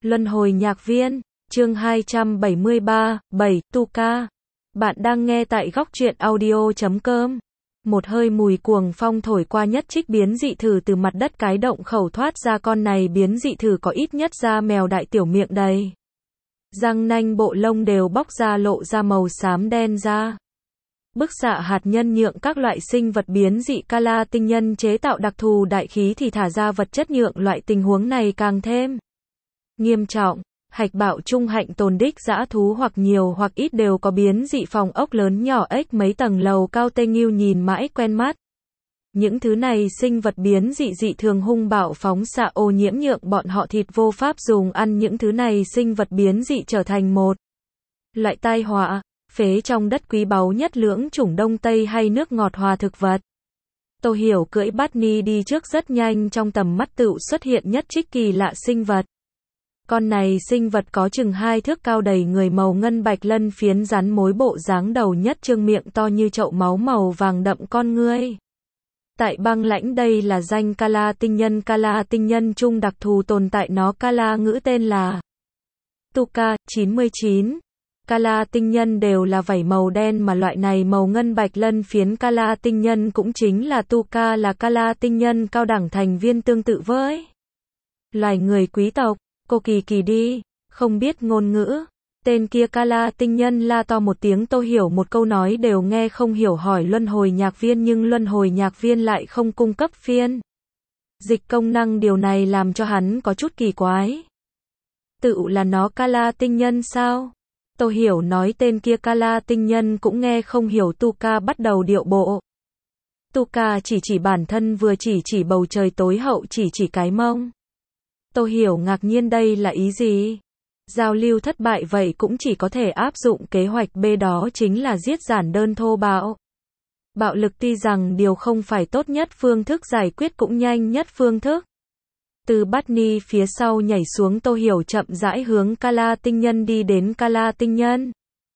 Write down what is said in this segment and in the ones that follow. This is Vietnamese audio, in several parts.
Luân hồi nhạc viên, chương 273, 7, Tuca. Bạn đang nghe tại góc truyện audio.com. Một hơi mùi cuồng phong thổi qua, nhất trích biến dị thử từ mặt đất cái động khẩu thoát ra. Con này biến dị thử có ít nhất da mèo đại, tiểu miệng đầy răng nanh, bộ lông đều bóc ra lộ ra màu xám đen da. Bức xạ hạt nhân nhượng các loại sinh vật biến dị Kala tinh nhân chế tạo đặc thù đại khí thì thả ra vật chất nhượng loại tình huống này càng thêm nghiêm trọng. Hạch bạo trung hạnh tồn đích dã thú hoặc nhiều hoặc ít đều có biến dị phòng ốc lớn nhỏ ếch mấy tầng lầu cao tê nghiêu nhìn mãi quen mắt. Những thứ này sinh vật biến dị dị thường hung bạo phóng xạ ô nhiễm nhượng bọn họ thịt vô pháp dùng ăn. Những thứ này sinh vật biến dị trở thành một loại tai họa, phế trong đất quý báu nhất lưỡng chủng Đông Tây hay nước ngọt hòa thực vật. Tô Hiểu cưỡi Barney đi trước rất nhanh, trong tầm mắt tựu xuất hiện nhất trích kỳ lạ sinh vật. Con này sinh vật có chừng 2 thước cao, đầy người màu ngân bạch, lân phiến rắn mối, bộ dáng đầu nhất trương, miệng to như chậu máu, màu vàng đậm con ngươi. Tại băng lãnh đây là danh Kala tinh nhân. Kala tinh nhân chung đặc thù tồn tại nó Kala ngữ tên là Tuca. 99 Kala tinh nhân đều là vảy màu đen, mà loại này màu ngân bạch lân phiến Kala tinh nhân cũng chính là Tuca, là Kala tinh nhân cao đẳng thành viên tương tự với loài người quý tộc. Cô kỳ kỳ đi, không biết ngôn ngữ. Tên kia Kala tinh nhân la to một tiếng. Tô Hiểu một câu nói đều nghe không hiểu, hỏi luân hồi nhạc viên, nhưng luân hồi nhạc viên lại không cung cấp phiên dịch công năng, điều này làm cho hắn có chút kỳ quái. Tự là nó Kala tinh nhân sao? Tô Hiểu nói tên kia Kala tinh nhân cũng nghe không hiểu. Tuca bắt đầu điệu bộ. Tuca chỉ bản thân, vừa chỉ bầu trời tối hậu, chỉ cái mông. Tô Hiểu ngạc nhiên đây là ý gì? Giao lưu thất bại vậy cũng chỉ có thể áp dụng kế hoạch B, đó chính là giết, giản đơn thô bạo. Bạo lực tuy rằng điều không phải tốt nhất phương thức giải quyết, cũng nhanh nhất phương thức. Từ Barney phía sau nhảy xuống, Tô Hiểu chậm rãi hướng Kala tinh nhân đi đến. Kala tinh nhân.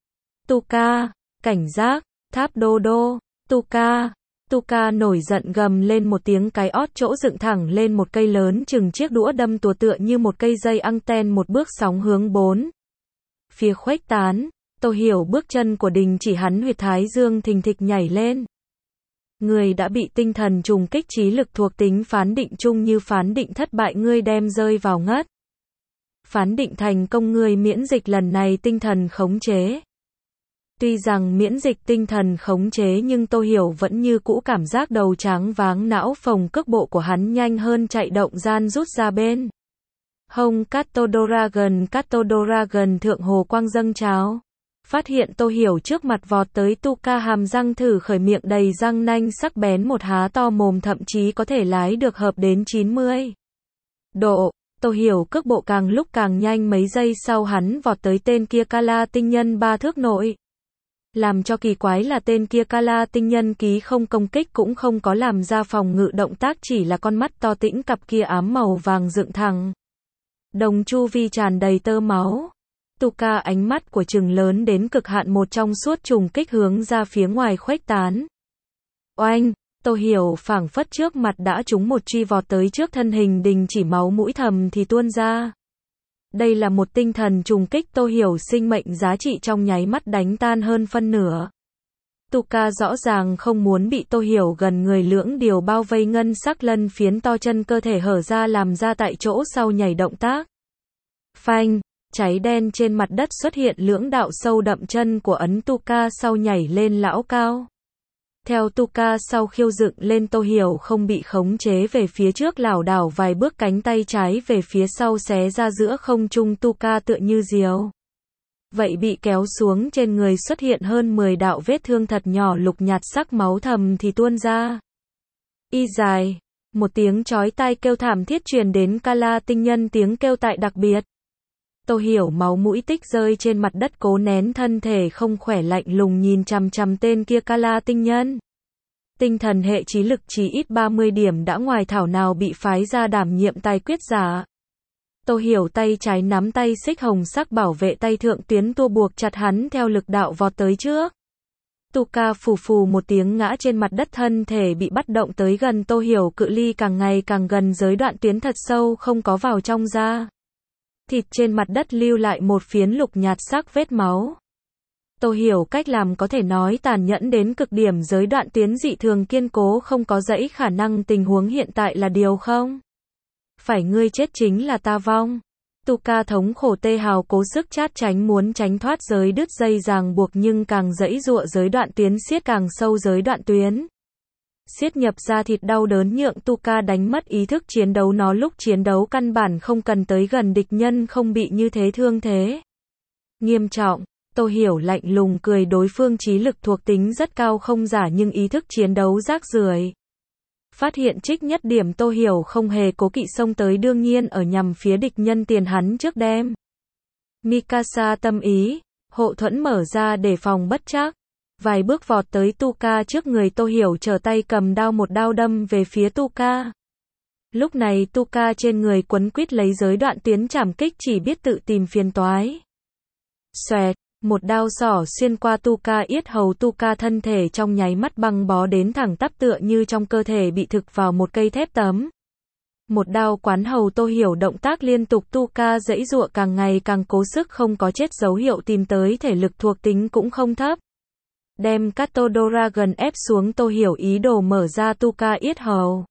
Tuca, cảnh giác, tháp đô đô, Tuca. Tuca nổi giận gầm lên một tiếng, cái ót chỗ dựng thẳng lên một cây lớn chừng chiếc đũa đâm tùa, tựa như một cây dây anten, một bước sóng hướng bốn phía khuếch tán. Tô Hiểu bước chân của đình chỉ, hắn huyệt thái dương thình thịch nhảy lên. Người đã bị tinh thần trùng kích, trí lực thuộc tính phán định chung, như phán định thất bại ngươi đem rơi vào ngất. Phán định thành công ngươi miễn dịch lần này tinh thần khống chế. Tuy rằng miễn dịch tinh thần khống chế, nhưng Tô Hiểu vẫn như cũ cảm giác đầu tráng váng não phồng, cước bộ của hắn nhanh hơn chạy động gian rút ra bên hông. Catodoragon thượng hồ quang dâng trào. Phát hiện Tô Hiểu trước mặt vọt tới Tuca, hàm răng thử khởi, miệng đầy răng nanh sắc bén, một há to mồm thậm chí có thể lái được hợp đến 90 độ. Tô Hiểu cước bộ càng lúc càng nhanh, mấy giây sau hắn vọt tới tên kia Kala tinh nhân 3 thước nội. Làm cho kỳ quái là tên kia Kala tinh nhân ký không công kích, cũng không có làm ra phòng ngự động tác, chỉ là con mắt to tĩnh, cặp kia ám màu vàng dựng thẳng, đồng chu vi tràn đầy tơ máu. Tuca ánh mắt của trừng lớn đến cực hạn, một trong suốt trùng kích hướng ra phía ngoài khuếch tán. Oanh! Tô Hiểu phảng phất trước mặt đã trúng một truy, vọt tới trước thân hình đình chỉ, máu mũi thầm thì tuôn ra. Đây là một tinh thần trùng kích. Tô Hiểu sinh mệnh giá trị trong nháy mắt đánh tan hơn phân nửa. Tuca rõ ràng không muốn bị Tô Hiểu gần người, lưỡng điều bao vây, ngân sắc lân phiến to, chân cơ thể hở ra, làm ra tại chỗ sau nhảy động tác. Phanh! Cháy đen trên mặt đất xuất hiện lưỡng đạo sâu đậm, chân của ấn Tuca sau nhảy lên lão cao. Theo Tuca sau khiêu dựng lên, Tô Hiểu không bị khống chế về phía trước, lảo đảo vài bước, cánh tay trái về phía sau xé ra giữa không trung. Tuca tựa như diều vậy bị kéo xuống, trên người xuất hiện hơn 10 đạo vết thương thật nhỏ, lục nhạt sắc máu thầm thì tuôn ra. Y dài, một tiếng chói tai kêu thảm thiết truyền đến. Kala tinh nhân tiếng kêu tại đặc biệt. Tô Hiểu máu mũi tích rơi trên mặt đất, cố nén thân thể không khỏe, lạnh lùng nhìn chằm chằm tên kia Kala tinh nhân. Tinh thần hệ trí lực chí ít 30 điểm đã ngoài, thảo nào bị phái ra đảm nhiệm tài quyết giả. Tô Hiểu tay trái nắm tay xích hồng sắc bảo vệ tay thượng tuyến tua buộc chặt hắn, theo lực đạo vọt tới trước. Tuca phù phù một tiếng ngã trên mặt đất, thân thể bị bắt động tới gần Tô Hiểu, cự ly càng ngày càng gần, giới đoạn tuyến thật sâu, không có vào trong da. thịt trên mặt đất lưu lại một phiến lục nhạt sắc vết máu. Tô Hiểu cách làm có thể nói tàn nhẫn đến cực điểm, giới đoạn tuyến dị thường kiên cố không có dãy, khả năng tình huống hiện tại là điều không phải ngươi chết chính là ta vong. Tuka thống khổ tê hào cố sức chát tránh, muốn tránh thoát giới đứt dây ràng buộc, nhưng càng giãy giụa giới đoạn tuyến siết càng sâu, giới đoạn tuyến siết nhập da thịt, đau đớn nhượng Tuka đánh mất ý thức chiến đấu. Nó lúc chiến đấu căn bản không cần tới gần địch nhân, không bị như thế thương thế nghiêm trọng. Tô Hiểu lạnh lùng cười, đối phương trí lực thuộc tính rất cao không giả, nhưng ý thức chiến đấu rác rưởi. Phát hiện trích nhất điểm, Tô Hiểu không hề cố kỵ xông tới, đương nhiên ở nhằm phía địch nhân tiền hắn trước đem Mikasa tâm ý, hộ thuẫn mở ra để phòng bất trắc. Vài bước vọt tới Tuka trước người Tô Hiểu, trở tay cầm đao, một đao đâm về phía Tuka. Lúc này Tuka trên người quấn quýt lấy giới đoạn tuyến trảm kích, chỉ biết tự tìm phiền toái. Xoẹt, một đao xỏ xuyên qua Tuka yết hầu, Tuka thân thể trong nháy mắt băng bó đến thẳng tắp, tựa như trong cơ thể bị thực vào một cây thép tấm. Một đao quán hầu Tô Hiểu, động tác liên tục, Tuka giãy giụa càng ngày càng cố sức, không có chết dấu hiệu tìm tới, thể lực thuộc tính cũng không thấp. Đem Kato Dragon ép xuống, Tô Hiểu ý đồ mở ra Tuka yết hầu.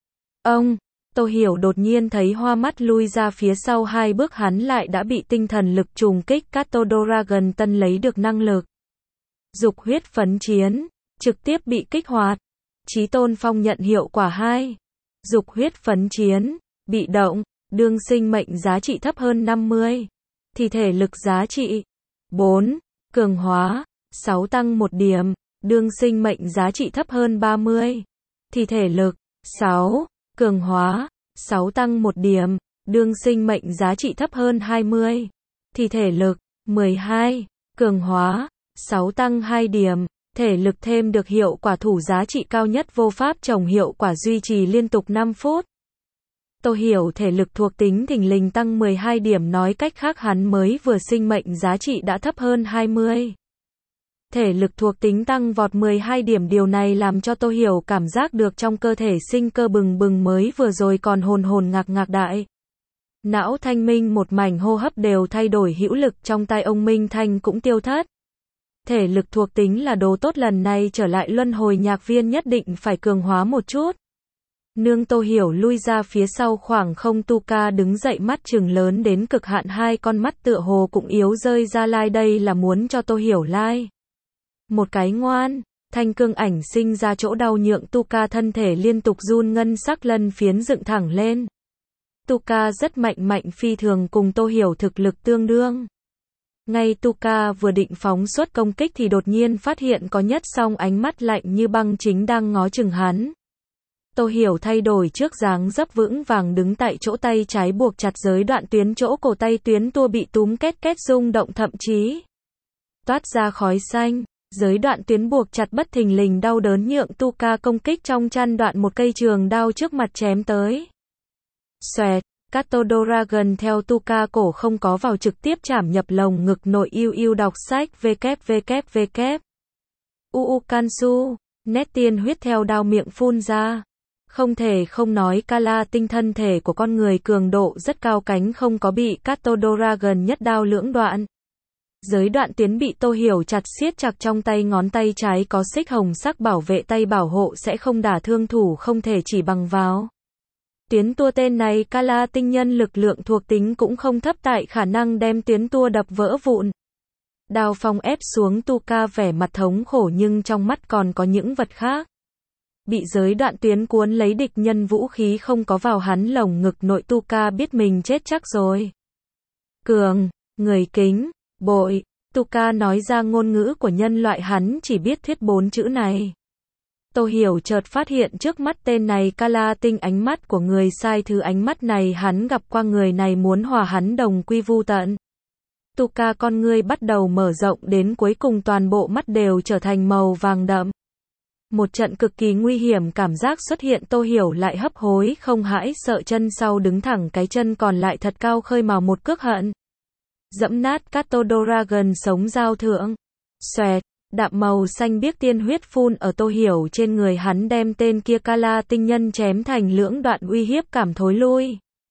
Ông, Tô Hiểu đột nhiên thấy hoa mắt, lui ra phía sau hai bước, hắn lại đã bị tinh thần lực trùng kích. Kato Dragon tân lấy được năng lực dục huyết phấn chiến, trực tiếp bị kích hoạt. Chí tôn phong nhận hiệu quả 2. Dục huyết phấn chiến, bị động, đương sinh mệnh giá trị thấp hơn 50. Thì thể lực giá trị 4. Cường hóa 6 tăng 1 điểm, đương sinh mệnh giá trị thấp hơn 30. Thì thể lực 6. Cường hóa 6 tăng 1 điểm, đương sinh mệnh giá trị thấp hơn 20. Thì thể lực 12. Cường hóa 6 tăng 2 điểm, thể lực thêm được hiệu quả thủ giá trị cao nhất vô pháp trồng, hiệu quả duy trì liên tục 5 phút. Tô Hiểu thể lực thuộc tính thình lình tăng 12 điểm, nói cách khác hắn mới vừa sinh mệnh giá trị đã thấp hơn 20. Thể lực thuộc tính tăng vọt 12 điểm, điều này làm cho Tô Hiểu cảm giác được trong cơ thể sinh cơ bừng bừng, mới vừa rồi còn hồn hồn ngạc ngạc đại não thanh minh, một mảnh hô hấp đều thay đổi hữu lực, trong tai ông minh thanh cũng tiêu thất. Thể lực thuộc tính là đồ tốt, lần này trở lại luân hồi nhạc viên nhất định phải cường hóa một chút. Nương Tô Hiểu lui ra phía sau khoảng không, Tuka đứng dậy, mắt trừng lớn đến cực hạn, hai con mắt tựa hồ cũng yếu rơi ra lai, đây là muốn cho Tô Hiểu lai một cái ngoan. Thanh cương ảnh sinh ra chỗ đau nhượng Tuka thân thể liên tục run, ngân sắc lân phiến dựng thẳng lên. Tuka rất mạnh phi thường, cùng Tô Hiểu thực lực tương đương. Ngay Tuka vừa định phóng xuất công kích thì đột nhiên phát hiện có Nhất Song ánh mắt lạnh như băng chính đang ngó chừng hắn. Tô Hiểu thay đổi trước dáng dấp vững vàng đứng tại chỗ, tay trái buộc chặt giới đoạn tuyến, chỗ cổ tay tuyến tua bị túm két két rung động, thậm chí toát ra khói xanh. Giới đoạn tuyến buộc chặt bất thình lình đau đớn nhượng Tuka công kích trong chăn đoạn, một cây trường đao trước mặt chém tới. Xoẹt, Kato Dragon theo Tuka cổ không có vào, trực tiếp chảm nhập lồng ngực nội. Yêu đọc sách www. Kansu, nét tiên huyết theo đao miệng phun ra. Không thể không nói Kala tinh thân thể của con người cường độ rất cao, cánh không có bị Kato Dragon nhất đao lưỡng đoạn. Giới đoạn tuyến bị Tô Hiểu chặt siết chặt trong tay, ngón tay trái có xích hồng sắc bảo vệ tay bảo hộ, sẽ không đả thương thủ, không thể chỉ bằng vào tuyến tua. Tên này Kala tinh nhân lực lượng thuộc tính cũng không thấp, tại khả năng đem tuyến tua đập vỡ vụn. Đao phong ép xuống, Tuka vẻ mặt thống khổ, nhưng trong mắt còn có những vật khác. Bị giới đoạn tuyến cuốn lấy, địch nhân vũ khí không có vào hắn lồng ngực nội, Tuka biết mình chết chắc rồi. Cường, người kính, bội, Tuka nói ra ngôn ngữ của nhân loại, hắn chỉ biết thuyết 4 chữ này. Tô Hiểu chợt phát hiện trước mắt tên này Kala tinh, ánh mắt của người sai, thứ ánh mắt này hắn gặp qua, người này muốn hòa hắn đồng quy vu tận. Tuka con ngươi bắt đầu mở rộng, đến cuối cùng toàn bộ mắt đều trở thành màu vàng đậm. Một trận cực kỳ nguy hiểm cảm giác xuất hiện, Tô Hiểu lại hấp hối không hãi sợ, chân sau đứng thẳng, cái chân còn lại thật cao, khơi mào một cước hận. Dẫm nát Kato Dragon sống giao thượng. Xoẹt, đạm màu xanh biếc tiên huyết phun ở Tô Hiểu trên người, hắn đem tên kia Kala tinh nhân chém thành lưỡng đoạn, uy hiếp cảm thối lui.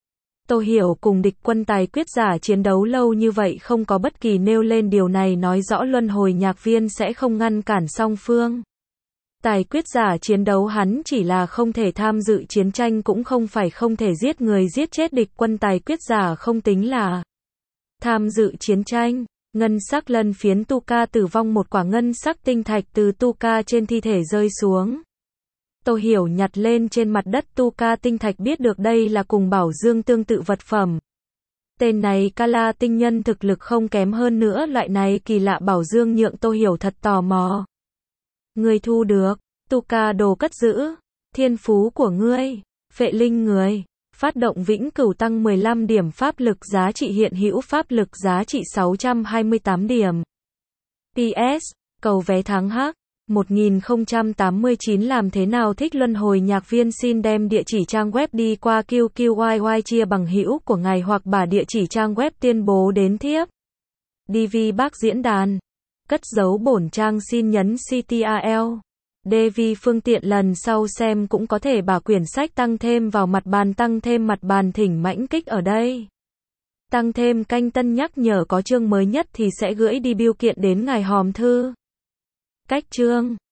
Tô Hiểu cùng địch quân tài quyết giả chiến đấu lâu như vậy không có bất kỳ nêu lên điều này nói rõ luân hồi nhạc viên sẽ không ngăn cản song phương. Tài quyết giả chiến đấu hắn chỉ là không thể tham dự chiến tranh cũng không phải không thể giết người giết chết địch quân tài quyết giả không tính là tham dự chiến tranh. Ngân sắc lân phiến Tuca tử vong một quả ngân sắc tinh thạch từ Tuca trên thi thể rơi xuống. Tô Hiểu nhặt lên trên mặt đất Tuca tinh thạch biết được đây là cùng bảo dương tương tự vật phẩm. Tên này Kala tinh nhân thực lực không kém hơn nữa loại này kỳ lạ bảo dương nhượng Tô Hiểu thật tò mò. Ngươi thu được, Tuca đồ cất giữ, thiên phú của ngươi, phệ linh người, phát động vĩnh cửu tăng 15 điểm pháp lực giá trị hiện hữu pháp lực giá trị 628 điểm. PS, cầu vé tháng H, 1089 làm thế nào thích luân hồi nhạc viên xin đem địa chỉ trang web đi qua QQYY chia bằng hữu của ngài hoặc bả địa chỉ trang web tuyên bố đến thiếp. DV bác diễn đàn. Cất giấu bổn trang xin nhấn CTRL. DV phương tiện lần sau xem cũng có thể bả quyển sách tăng thêm vào mặt bàn tăng thêm mặt bàn thỉnh mãnh kích ở đây. Tăng thêm canh tân nhắc nhở có chương mới nhất thì sẽ gửi đi bưu kiện đến ngài hòm thư. Cách chương